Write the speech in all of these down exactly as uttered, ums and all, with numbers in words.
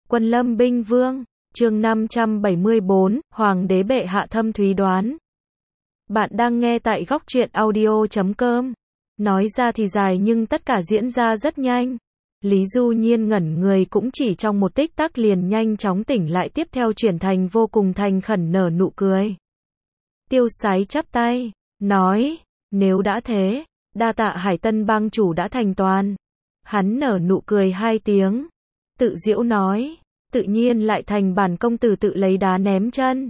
Quân Lâm binh vương, chương năm trăm bảy mươi bốn, Hoàng đế bệ hạ thâm thúy đoán. Bạn đang nghe tại góc truyện audio chấm com. Nói ra thì dài nhưng tất cả diễn ra rất nhanh. Lý Du Nhiên ngẩn người cũng chỉ trong một tích tắc liền nhanh chóng tỉnh lại, tiếp theo chuyển thành vô cùng thành khẩn nở nụ cười. Tiêu Sái chắp tay, nói, nếu đã thế, đa tạ Hải Tân bang chủ đã thành toàn. Hắn nở nụ cười hai tiếng, tự giễu nói, tự nhiên lại thành bản công tử tự lấy đá ném chân.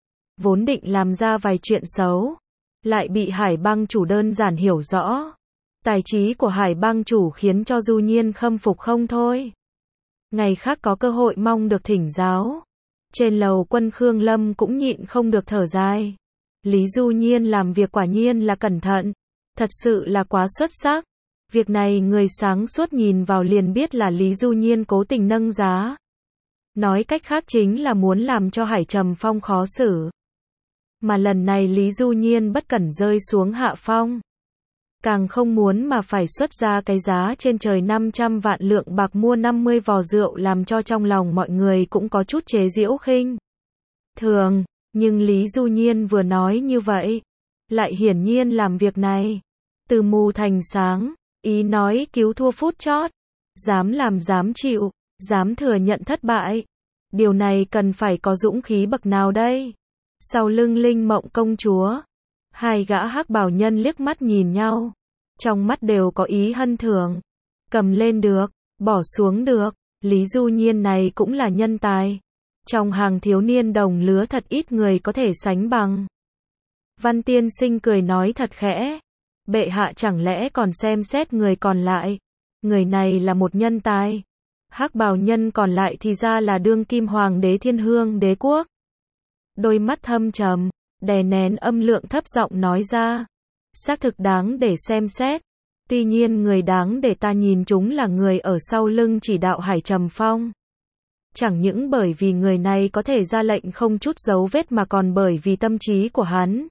Vốn định làm ra vài chuyện xấu, lại bị Hải bang chủ đơn giản hiểu rõ. Tài trí của Hải bang chủ khiến cho Du Nhiên khâm phục không thôi. Ngày khác có cơ hội mong được thỉnh giáo. Trên lầu Quân Khương Lâm cũng nhịn không được thở dài. Lý Du Nhiên làm việc quả nhiên là cẩn thận, thật sự là quá xuất sắc. Việc này người sáng suốt nhìn vào liền biết là Lý Du Nhiên cố tình nâng giá. Nói cách khác chính là muốn làm cho Hải Trầm Phong khó xử. Mà lần này Lý Du Nhiên bất cẩn rơi xuống hạ phong. Càng không muốn mà phải xuất ra cái giá trên trời năm trăm vạn lượng bạc mua năm mươi vò rượu, làm cho trong lòng mọi người cũng có chút chế giễu khinh thường. Nhưng Lý Du Nhiên vừa nói như vậy, lại hiển nhiên làm việc này từ mù thành sáng, ý nói cứu thua phút chót, dám làm dám chịu, dám thừa nhận thất bại. Điều này cần phải có dũng khí bậc nào đây? Sau lưng Linh Mộng công chúa, hai gã hắc bào nhân liếc mắt nhìn nhau, trong mắt đều có ý hân thưởng. Cầm lên được, bỏ xuống được, Lý Du Nhiên này cũng là nhân tài. Trong hàng thiếu niên đồng lứa thật ít người có thể sánh bằng. Văn tiên sinh cười nói thật khẽ, bệ hạ chẳng lẽ còn xem xét người còn lại? Người này là một nhân tài. Hắc bào nhân còn lại thì ra là đương kim hoàng đế Thiên Hương đế quốc. Đôi mắt thâm trầm, đè nén âm lượng thấp giọng nói ra, xác thực đáng để xem xét. Tuy nhiên người đáng để ta nhìn chúng là người ở sau lưng chỉ đạo Hải Trầm Phong. Chẳng những bởi vì người này có thể ra lệnh không chút dấu vết mà còn bởi vì tâm trí của hắn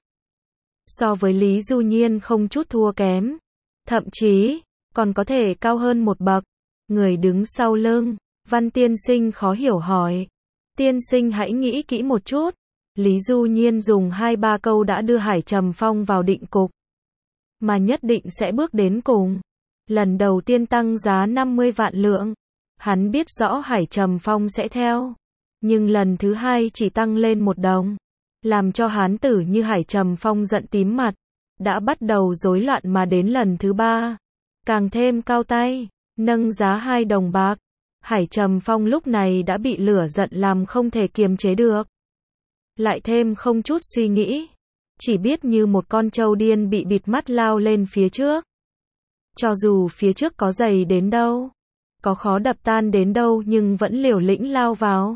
so với Lý Du Nhiên không chút thua kém, thậm chí còn có thể cao hơn một bậc. Người đứng sau lưng, Văn tiên sinh khó hiểu hỏi, tiên sinh hãy nghĩ kỹ một chút. Lý Du Nhiên dùng hai ba câu đã đưa Hải Trầm Phong vào định cục, mà nhất định sẽ bước đến cùng. Lần đầu tiên tăng giá năm mươi vạn lượng, hắn biết rõ Hải Trầm Phong sẽ theo, nhưng lần thứ hai chỉ tăng lên một đồng, làm cho hán tử như Hải Trầm Phong giận tím mặt, đã bắt đầu rối loạn. Mà đến lần thứ ba, càng thêm cao tay, nâng giá hai đồng bạc. Hải Trầm Phong lúc này đã bị lửa giận làm không thể kiềm chế được, lại thêm không chút suy nghĩ, chỉ biết như một con trâu điên bị bịt mắt lao lên phía trước. Cho dù phía trước có dày đến đâu, có khó đập tan đến đâu, nhưng vẫn liều lĩnh lao vào.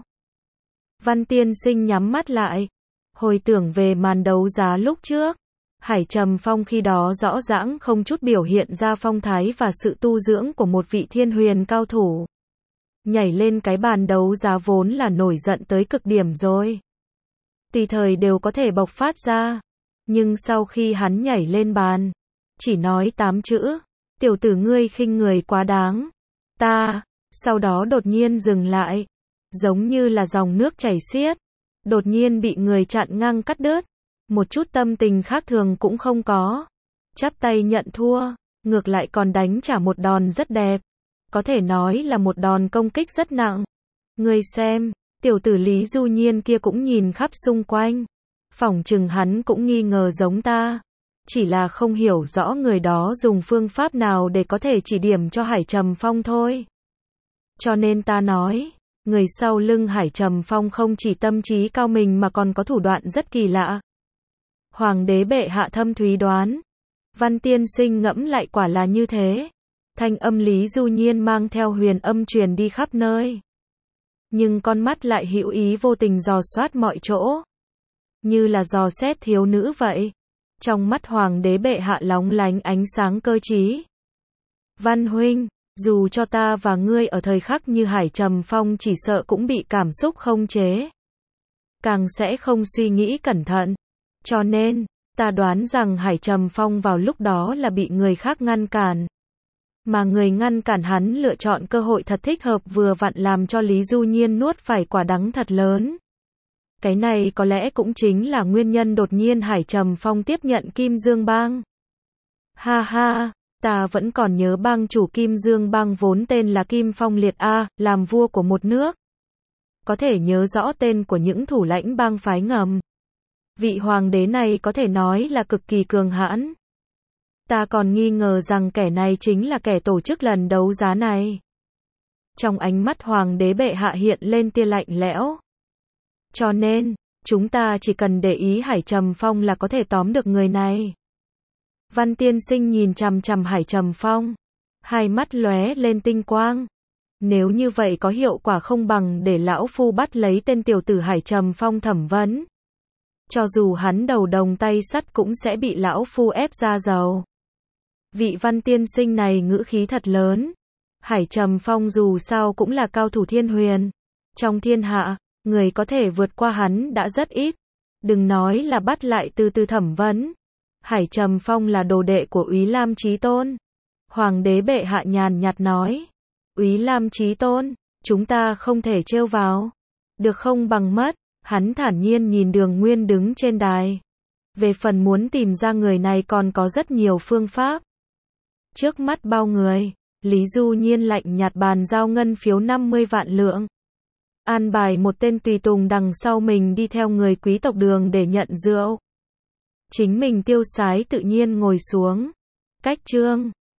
Văn tiên sinh nhắm mắt lại, hồi tưởng về màn đấu giá lúc trước. Hải Trầm Phong khi đó rõ ràng không chút biểu hiện ra phong thái và sự tu dưỡng của một vị thiên huyền cao thủ. Nhảy lên cái bàn đấu giá vốn là nổi giận tới cực điểm rồi, tùy thời đều có thể bộc phát ra. Nhưng sau khi hắn nhảy lên bàn, chỉ nói tám chữ, tiểu tử ngươi khinh người quá đáng. Ta, sau đó đột nhiên dừng lại, giống như là dòng nước chảy xiết, đột nhiên bị người chặn ngang cắt đứt, một chút tâm tình khác thường cũng không có. Chắp tay nhận thua, ngược lại còn đánh trả một đòn rất đẹp, có thể nói là một đòn công kích rất nặng. Ngươi xem, tiểu tử Lý Du Nhiên kia cũng nhìn khắp xung quanh, phỏng chừng hắn cũng nghi ngờ giống ta, chỉ là không hiểu rõ người đó dùng phương pháp nào để có thể chỉ điểm cho Hải Trầm Phong thôi. Cho nên ta nói, người sau lưng Hải Trầm Phong không chỉ tâm trí cao mình mà còn có thủ đoạn rất kỳ lạ. Hoàng đế bệ hạ thâm thúy đoán. Văn tiên sinh ngẫm lại quả là như thế. Thanh âm Lý Du Nhiên mang theo huyền âm truyền đi khắp nơi, nhưng con mắt lại hữu ý vô tình dò soát mọi chỗ, như là dò xét thiếu nữ vậy. Trong mắt hoàng đế bệ hạ lóng lánh ánh sáng cơ trí. Văn huynh, dù cho ta và ngươi ở thời khắc như Hải Trầm Phong chỉ sợ cũng bị cảm xúc không chế, càng sẽ không suy nghĩ cẩn thận. Cho nên, ta đoán rằng Hải Trầm Phong vào lúc đó là bị người khác ngăn cản. Mà người ngăn cản hắn lựa chọn cơ hội thật thích hợp vừa vặn làm cho Lý Du Nhiên nuốt phải quả đắng thật lớn. Cái này có lẽ cũng chính là nguyên nhân đột nhiên Hải Trầm Phong tiếp nhận Kim Dương Bang. Ha ha, ta vẫn còn nhớ bang chủ Kim Dương Bang vốn tên là Kim Phong Liệt A, làm vua của một nước. Có thể nhớ rõ tên của những thủ lãnh bang phái ngầm. Vị hoàng đế này có thể nói là cực kỳ cường hãn. Ta còn nghi ngờ rằng kẻ này chính là kẻ tổ chức lần đấu giá này. Trong ánh mắt hoàng đế bệ hạ hiện lên tia lạnh lẽo. Cho nên, chúng ta chỉ cần để ý Hải Trầm Phong là có thể tóm được người này. Văn tiên sinh nhìn chằm chằm Hải Trầm Phong. Hai mắt lóe lên tinh quang. Nếu như vậy có hiệu quả không bằng để lão phu bắt lấy tên tiểu tử Hải Trầm Phong thẩm vấn. Cho dù hắn đầu đồng tay sắt cũng sẽ bị lão phu ép ra dầu. Vị văn tiên sinh này ngữ khí thật lớn. Hải Trầm Phong dù sao cũng là cao thủ thiên huyền. Trong thiên hạ, người có thể vượt qua hắn đã rất ít. Đừng nói là bắt lại từ từ thẩm vấn. Hải Trầm Phong là đồ đệ của Úy Lam Chí Tôn. Hoàng đế bệ hạ nhàn nhạt nói. Úy Lam Chí Tôn, chúng ta không thể trêu vào. Được không bằng mất. Hắn thản nhiên nhìn Đường Nguyên đứng trên đài. Về phần muốn tìm ra người này còn có rất nhiều phương pháp. Trước mắt bao người, Lý Du Nhiên lạnh nhạt bàn giao ngân phiếu năm mươi vạn lượng. An bài một tên tùy tùng đằng sau mình đi theo người quý tộc Đường để nhận rượu. Chính mình tiêu sái tự nhiên ngồi xuống. Cách chương